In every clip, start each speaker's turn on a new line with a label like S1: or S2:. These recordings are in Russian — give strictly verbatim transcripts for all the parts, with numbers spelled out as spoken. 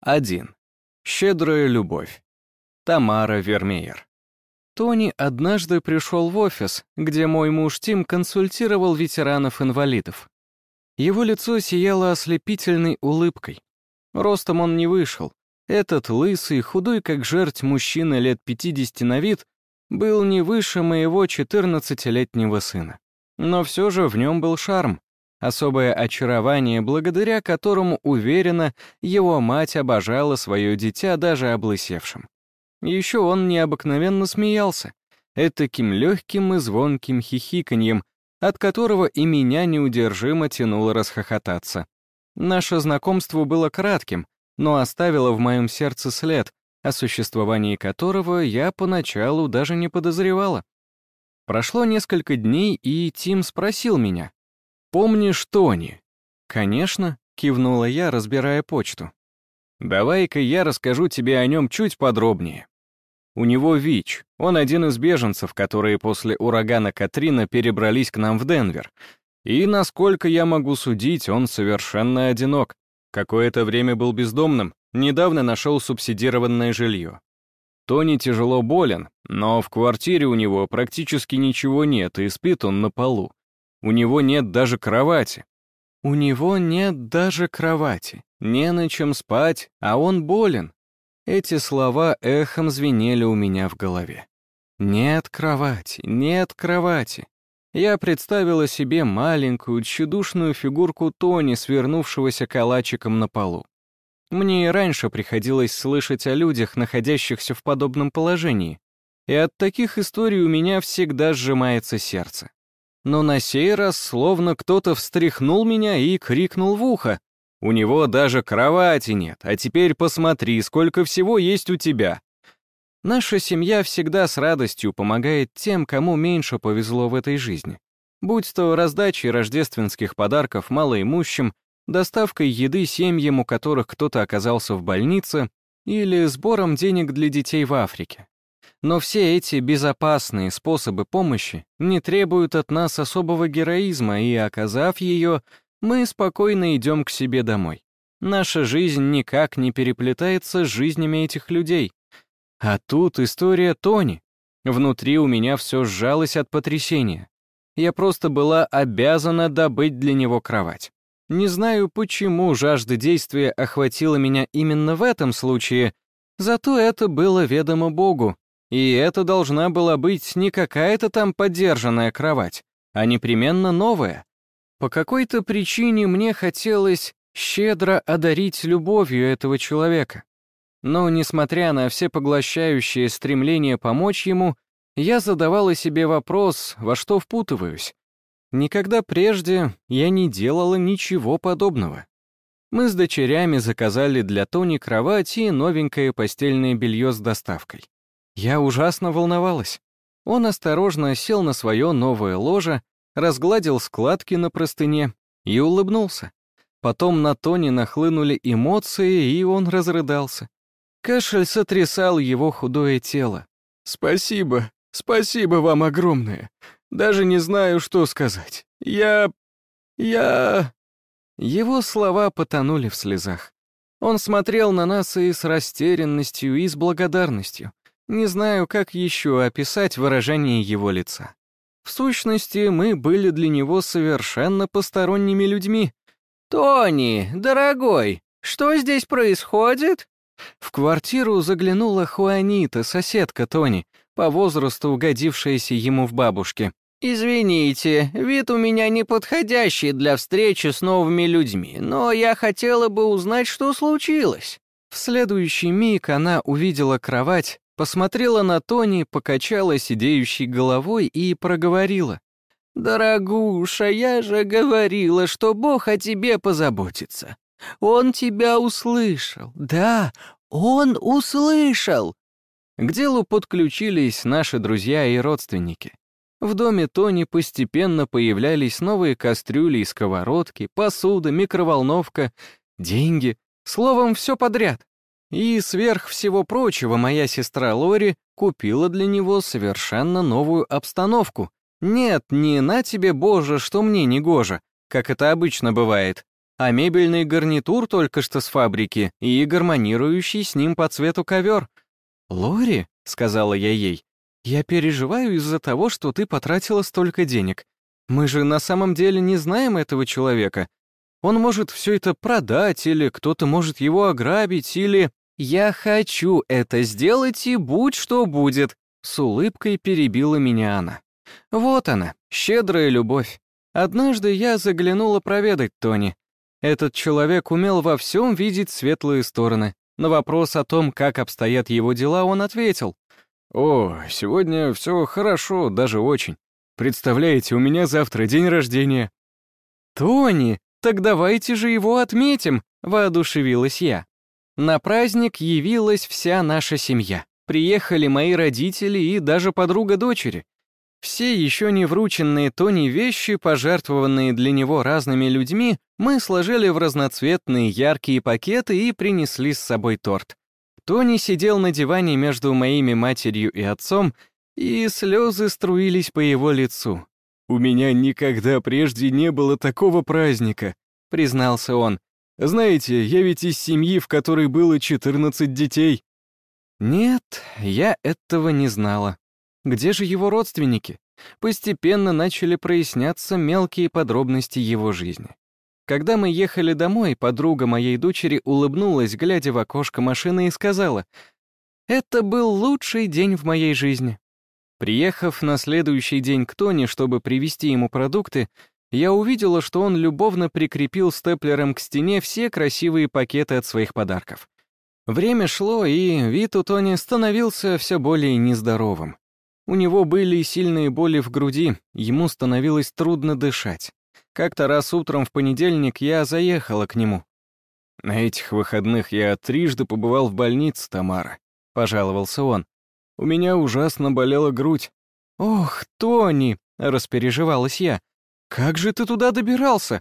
S1: один. Щедрая любовь. Тамара Вермеер. Тони однажды пришел в офис, где мой муж Тим консультировал ветеранов-инвалидов. Его лицо сияло ослепительной улыбкой. Ростом он не вышел. Этот лысый, худой как жерть мужчина лет пятидесяти на вид был не выше моего четырнадцатилетнего сына. Но все же в нем был шарм, особое очарование, благодаря которому, уверена, его мать обожала свое дитя даже облысевшим. Еще он необыкновенно смеялся, этаким легким и звонким хихиканьем, от которого и меня неудержимо тянуло расхохотаться. Наше знакомство было кратким, но оставило в моем сердце след, о существовании которого я поначалу даже не подозревала. Прошло несколько дней, и Тим спросил меня: «Помнишь Тони?» «Конечно», — кивнула я, разбирая почту. «Давай-ка я расскажу тебе о нем чуть подробнее. У него ВИЧ, он один из беженцев, которые после урагана Катрина перебрались к нам в Денвер. И, насколько я могу судить, он совершенно одинок. Какое-то время был бездомным, недавно нашел субсидированное жилье. Тони тяжело болен, но в квартире у него практически ничего нет, и спит он на полу. У него нет даже кровати. У него нет даже кровати, не на чем спать, а он болен». Эти слова эхом звенели у меня в голове. «Нет кровати, нет кровати». Я представила себе маленькую, тщедушную фигурку Тони, свернувшегося калачиком на полу. Мне и раньше приходилось слышать о людях, находящихся в подобном положении, и от таких историй у меня всегда сжимается сердце. Но на сей раз словно кто-то встряхнул меня и крикнул в ухо: «У него даже кровати нет, а теперь посмотри, сколько всего есть у тебя». Наша семья всегда с радостью помогает тем, кому меньше повезло в этой жизни. Будь то раздачей рождественских подарков малоимущим, доставкой еды семьям, у которых кто-то оказался в больнице, или сбором денег для детей в Африке. Но все эти безопасные способы помощи не требуют от нас особого героизма, и, оказав ее, мы спокойно идем к себе домой. Наша жизнь никак не переплетается с жизнями этих людей. А тут история Тони. Внутри у меня все сжалось от потрясения. Я просто была обязана добыть для него кровать. Не знаю, почему жажда действия охватила меня именно в этом случае, зато это было ведомо Богу, и это должна была быть не какая-то там подержанная кровать, а непременно новая. По какой-то причине мне хотелось щедро одарить любовью этого человека. Но, несмотря на всепоглощающее стремление помочь ему, я задавала себе вопрос, во что впутываюсь. Никогда прежде я не делала ничего подобного. Мы с дочерями заказали для Тони кровать и новенькое постельное белье с доставкой. Я ужасно волновалась. Он осторожно сел на свое новое ложе, разгладил складки на простыне и улыбнулся. Потом на Тони нахлынули эмоции, и он разрыдался. Кашель сотрясал его худое тело. «Спасибо, спасибо вам огромное. Даже не знаю, что сказать. Я... я...» Его слова потонули в слезах. Он смотрел на нас и с растерянностью, и с благодарностью. Не знаю, как еще описать выражение его лица. В сущности, мы были для него совершенно посторонними людьми.
S2: «Тони, дорогой, что здесь происходит?»
S1: В квартиру заглянула Хуанита, соседка Тони, по возрасту угодившаяся ему в бабушке.
S2: «Извините, вид у меня неподходящий для встречи с новыми людьми, но я хотела бы узнать, что случилось».
S1: В следующий миг она увидела кровать, посмотрела на Тони, покачала сидеющей головой и проговорила:
S2: «Дорогуша, я же говорила, что Бог о тебе позаботится. Он тебя услышал. Да, он услышал».
S1: К делу подключились наши друзья и родственники. В доме Тони постепенно появлялись новые кастрюли и сковородки, посуда, микроволновка, деньги, словом, все подряд. И сверх всего прочего моя сестра Лори купила для него совершенно новую обстановку. Нет, не на тебе, Боже, что мне не гоже, как это обычно бывает, а мебельный гарнитур только что с фабрики и гармонирующий с ним по цвету ковер. «Лори», — сказала я ей, — «я переживаю из-за того, что ты потратила столько денег. Мы же на самом деле не знаем этого человека. Он может все это продать, или кто-то может его ограбить, или...» «Я хочу это сделать, и будь что будет», — с улыбкой перебила меня она. Вот она, щедрая любовь. Однажды я заглянула проведать Тони. Этот человек умел во всем видеть светлые стороны. На вопрос о том, как обстоят его дела, он ответил: «О, сегодня все хорошо, даже очень. Представляете, у меня завтра день рождения». «Тони, так давайте же его отметим», — воодушевилась я. На праздник явилась вся наша семья. Приехали мои родители и даже подруга дочери. Все еще не врученные Тони вещи, пожертвованные для него разными людьми, мы сложили в разноцветные яркие пакеты и принесли с собой торт. Тони сидел на диване между моими матерью и отцом, и слезы струились по его лицу. «У меня никогда прежде не было такого праздника», — признался он. «Знаете, я ведь из семьи, в которой было четырнадцать детей». Нет, я этого не знала. Где же его родственники? Постепенно начали проясняться мелкие подробности его жизни. Когда мы ехали домой, подруга моей дочери улыбнулась, глядя в окошко машины, и сказала: «Это был лучший день в моей жизни». Приехав на следующий день к Тони, чтобы привезти ему продукты, я увидела, что он любовно прикрепил степлером к стене все красивые пакеты от своих подарков. Время шло, и вид у Тони становился все более нездоровым. У него были сильные боли в груди, ему становилось трудно дышать. Как-то раз утром в понедельник я заехала к нему. «На этих выходных я трижды побывал в больнице, Тамара», — пожаловался он. «У меня ужасно болела грудь». «Ох, Тони!» — распереживалась я. «Как же ты туда добирался?»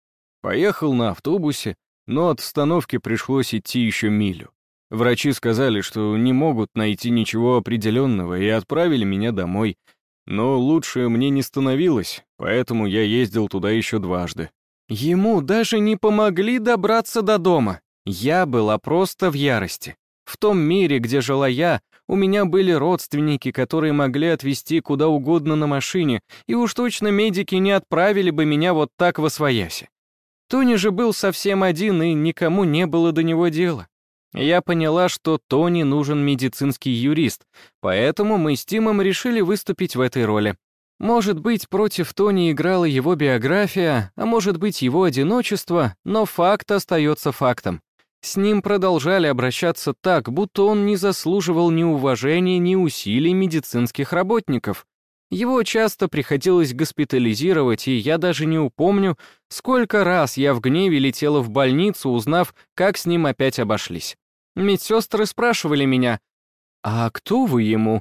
S1: Поехал на автобусе, но от остановки пришлось идти еще милю. Врачи сказали, что не могут найти ничего определенного, и отправили меня домой. Но лучше мне не становилось, поэтому я ездил туда еще дважды. Ему даже не помогли добраться до дома. Я была просто в ярости. В том мире, где жила я, у меня были родственники, которые могли отвезти куда угодно на машине, и уж точно медики не отправили бы меня вот так восвояси. Тони же был совсем один, и никому не было до него дела. Я поняла, что Тони нужен медицинский юрист, поэтому мы с Тимом решили выступить в этой роли. Может быть, против Тони играла его биография, а может быть, его одиночество, но факт остается фактом. С ним продолжали обращаться так, будто он не заслуживал ни уважения, ни усилий медицинских работников. Его часто приходилось госпитализировать, и я даже не упомню, сколько раз я в гневе летела в больницу, узнав, как с ним опять обошлись. Медсестры спрашивали меня: «А кто вы ему?»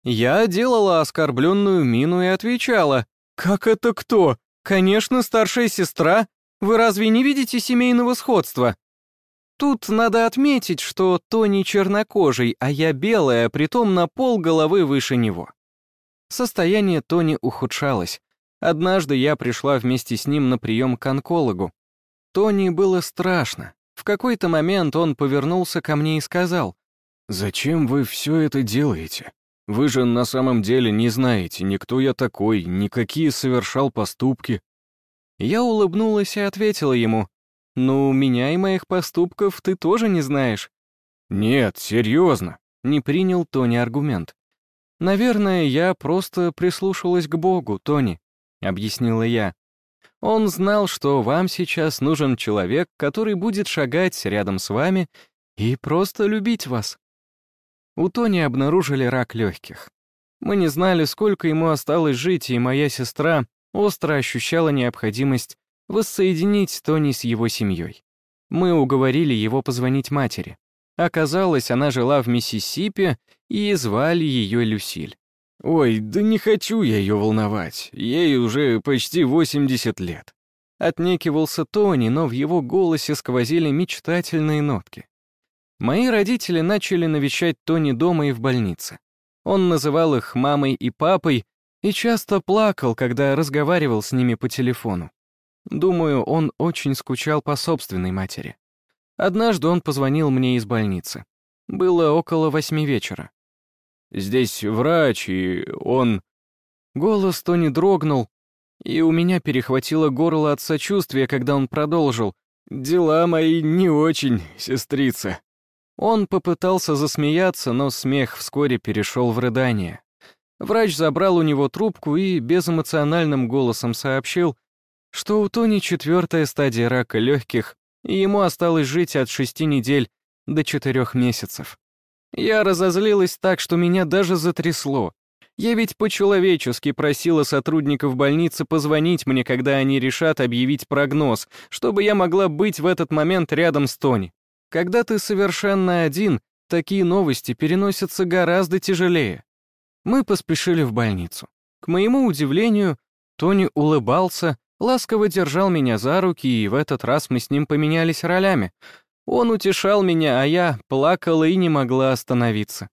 S1: Я делала оскорбленную мину и отвечала: «Как это кто? Конечно, старшая сестра. Вы разве не видите семейного сходства?» Тут надо отметить, что Тони чернокожий, а я белая, притом на пол головы выше него. Состояние Тони ухудшалось. Однажды я пришла вместе с ним на прием к онкологу. Тони было страшно. В какой-то момент он повернулся ко мне и сказал: «Зачем вы все это делаете? Вы же на самом деле не знаете, ни кто я такой, ни какие совершал поступки». Я улыбнулась и ответила ему: «Ну, меня и моих поступков ты тоже не знаешь». «Нет, серьезно», — не принял Тони аргумент. «Наверное, я просто прислушалась к Богу, Тони», — объяснила я. «Он знал, что вам сейчас нужен человек, который будет шагать рядом с вами и просто любить вас». У Тони обнаружили рак легких. Мы не знали, сколько ему осталось жить, и моя сестра остро ощущала необходимость воссоединить Тони с его семьей. Мы уговорили его позвонить матери. Оказалось, она жила в Миссисипи, и звали ее Люсиль. «Ой, да не хочу я ее волновать, ей уже почти восемьдесят лет». Отнекивался Тони, но в его голосе сквозили мечтательные нотки. Мои родители начали навещать Тони дома и в больнице. Он называл их мамой и папой и часто плакал, когда разговаривал с ними по телефону. Думаю, он очень скучал по собственной матери. Однажды он позвонил мне из больницы. Было около восьми вечера. «Здесь врач, и он...» Голос Тони дрогнул, и у меня перехватило горло от сочувствия, когда он продолжил. «Дела мои не очень, сестрица». Он попытался засмеяться, но смех вскоре перешел в рыдание. Врач забрал у него трубку и безэмоциональным голосом сообщил, что у Тони четвертая стадия рака легких, и ему осталось жить от шести недель до четырех месяцев. Я разозлилась так, что меня даже затрясло. Я ведь по-человечески просила сотрудников больницы позвонить мне, когда они решат объявить прогноз, чтобы я могла быть в этот момент рядом с Тони. Когда ты совершенно один, такие новости переносятся гораздо тяжелее. Мы поспешили в больницу. К моему удивлению, Тони улыбался, ласково держал меня за руки, и в этот раз мы с ним поменялись ролями. Он утешал меня, а я плакала и не могла остановиться.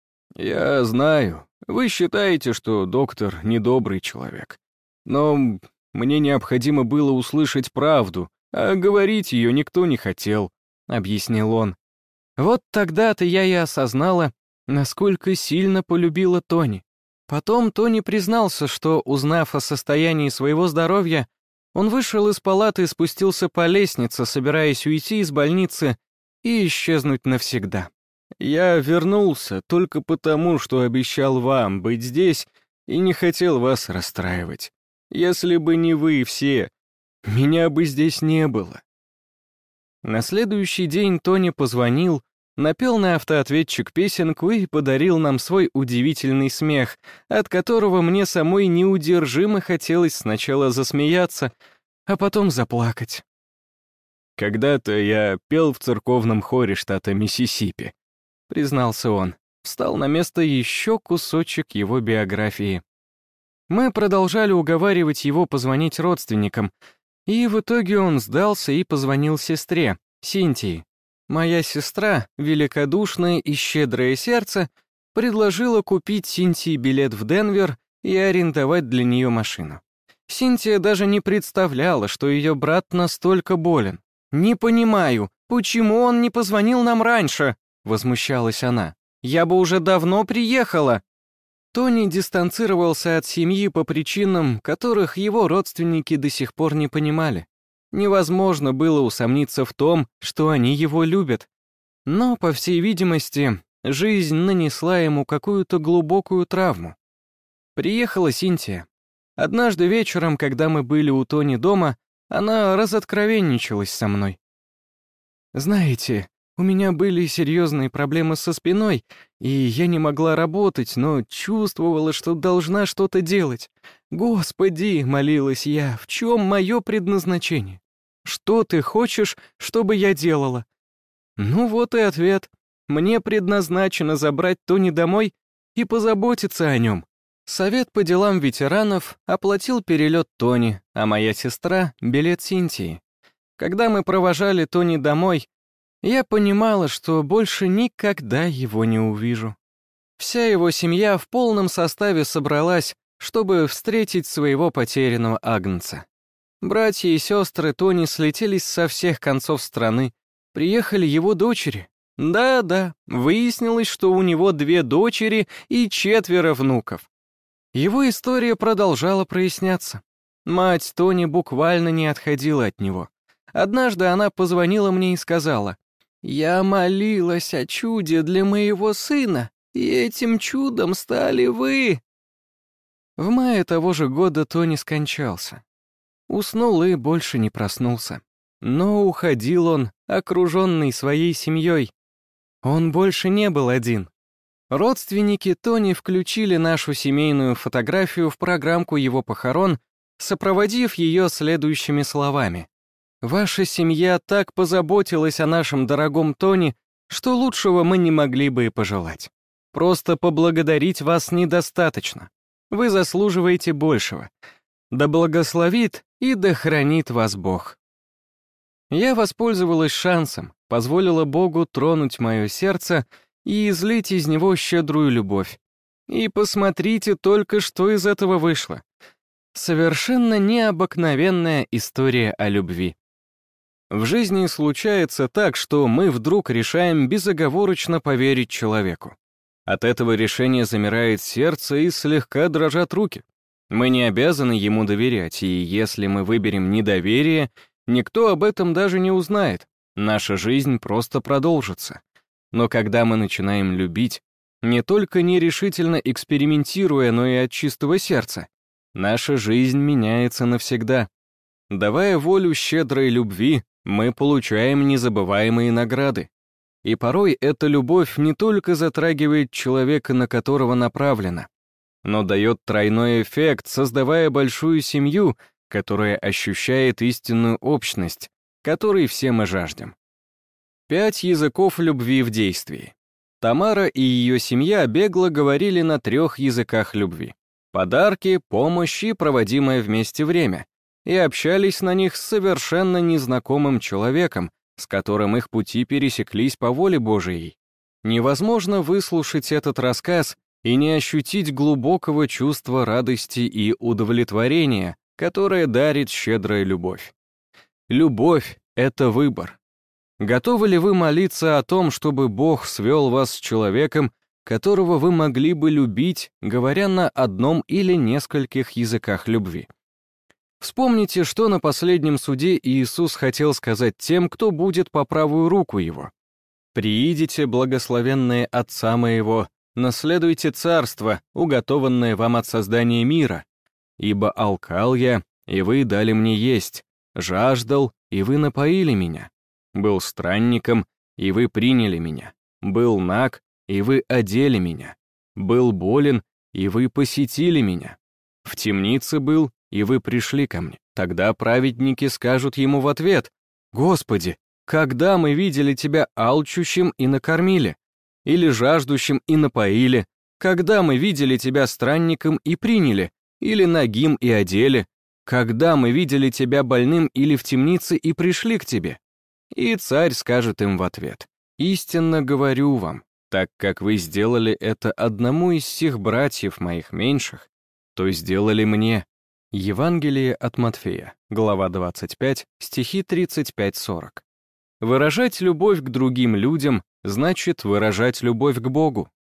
S1: «Я знаю, вы считаете, что доктор недобрый человек. Но мне необходимо было услышать правду, а говорить ее никто не хотел», — объяснил он. Вот тогда-то я и осознала, насколько сильно полюбила Тони. Потом Тони признался, что, узнав о состоянии своего здоровья, он вышел из палаты и спустился по лестнице, собираясь уйти из больницы и исчезнуть навсегда. «Я вернулся только потому, что обещал вам быть здесь и не хотел вас расстраивать. Если бы не вы все, меня бы здесь не было». На следующий день Тони позвонил, напел на автоответчик песенку и подарил нам свой удивительный смех, от которого мне самой неудержимо хотелось сначала засмеяться, а потом заплакать. «Когда-то я пел в церковном хоре штата Миссисипи», — признался он. Встал на место еще кусочек его биографии. Мы продолжали уговаривать его позвонить родственникам, и в итоге он сдался и позвонил сестре, Синтии. Моя сестра, великодушное и щедрое сердце, предложила купить Синтии билет в Денвер и арендовать для нее машину. Синтия даже не представляла, что ее брат настолько болен. «Не понимаю, почему он не позвонил нам раньше?» — возмущалась она. «Я бы уже давно приехала!» Тони дистанцировался от семьи по причинам, которых его родственники до сих пор не понимали. Невозможно было усомниться в том, что они его любят. Но, по всей видимости, жизнь нанесла ему какую-то глубокую травму. Приехала Синтия. Однажды вечером, когда мы были у Тони дома, она разоткровенничалась со мной. «Знаете, у меня были серьезные проблемы со спиной, и я не могла работать, но чувствовала, что должна что-то делать. Господи, — молилась я, — в чем мое предназначение? Что ты хочешь, чтобы я делала?» Ну вот и ответ. Мне предназначено забрать Тони домой и позаботиться о нем. Совет по делам ветеранов оплатил перелет Тони, а моя сестра — билет Синтии. Когда мы провожали Тони домой, я понимала, что больше никогда его не увижу. Вся его семья в полном составе собралась, чтобы встретить своего потерянного агнца. Братья и сестры Тони слетелись со всех концов страны, приехали его дочери. Да-да, выяснилось, что у него две дочери и четверо внуков. Его история продолжала проясняться. Мать Тони буквально не отходила от него. Однажды она позвонила мне и сказала: «Я молилась о чуде для моего сына, и этим чудом стали вы». В мае того же года Тони скончался. Уснул и больше не проснулся. Но уходил он, окруженный своей семьей. Он больше не был один. Родственники Тони включили нашу семейную фотографию в программку его похорон, сопроводив ее следующими словами. «Ваша семья так позаботилась о нашем дорогом Тони, что лучшего мы не могли бы и пожелать. Просто поблагодарить вас недостаточно. Вы заслуживаете большего. Да благословит и да хранит вас Бог». Я воспользовалась шансом, позволила Богу тронуть мое сердце и излить из него щедрую любовь. И посмотрите только, что из этого вышло. Совершенно необыкновенная история о любви. В жизни случается так, что мы вдруг решаем безоговорочно поверить человеку. От этого решения замирает сердце и слегка дрожат руки. Мы не обязаны ему доверять, и если мы выберем недоверие, никто об этом даже не узнает. Наша жизнь просто продолжится. Но когда мы начинаем любить, не только нерешительно экспериментируя, но и от чистого сердца, наша жизнь меняется навсегда. Давая волю щедрой любви, мы получаем незабываемые награды. И порой эта любовь не только затрагивает человека, на которого направлена, но дает тройной эффект, создавая большую семью, которая ощущает истинную общность, которой все мы жаждем. Пять языков любви в действии. Тамара и ее семья бегло говорили на трех языках любви. Подарки, помощь и проводимое вместе время. И общались на них с совершенно незнакомым человеком, с которым их пути пересеклись по воле Божией. Невозможно выслушать этот рассказ и не ощутить глубокого чувства радости и удовлетворения, которое дарит щедрая любовь. Любовь — это выбор. Готовы ли вы молиться о том, чтобы Бог свел вас с человеком, которого вы могли бы любить, говоря на одном или нескольких языках любви? Вспомните, что на последнем суде Иисус хотел сказать тем, кто будет по правую руку Его. «Приидите, благословенные Отца Моего, наследуйте царство, уготованное вам от создания мира. Ибо алкал я, и вы дали мне есть, жаждал, и вы напоили меня, был странником, и вы приняли меня, был наг, и вы одели меня, был болен, и вы посетили меня, в темнице был, и вы пришли ко мне. Тогда праведники скажут ему в ответ: «Господи, когда мы видели тебя алчущим и накормили, или жаждущим и напоили, когда мы видели тебя странником и приняли, или нагим и одели, когда мы видели тебя больным или в темнице и пришли к тебе?» И царь скажет им в ответ: «Истинно говорю вам, так как вы сделали это одному из сих братьев моих меньших, то сделали мне». Евангелие от Матфея, глава двадцать пять, стихи тридцать пять сорок. Выражать любовь к другим людям значит выражать любовь к Богу.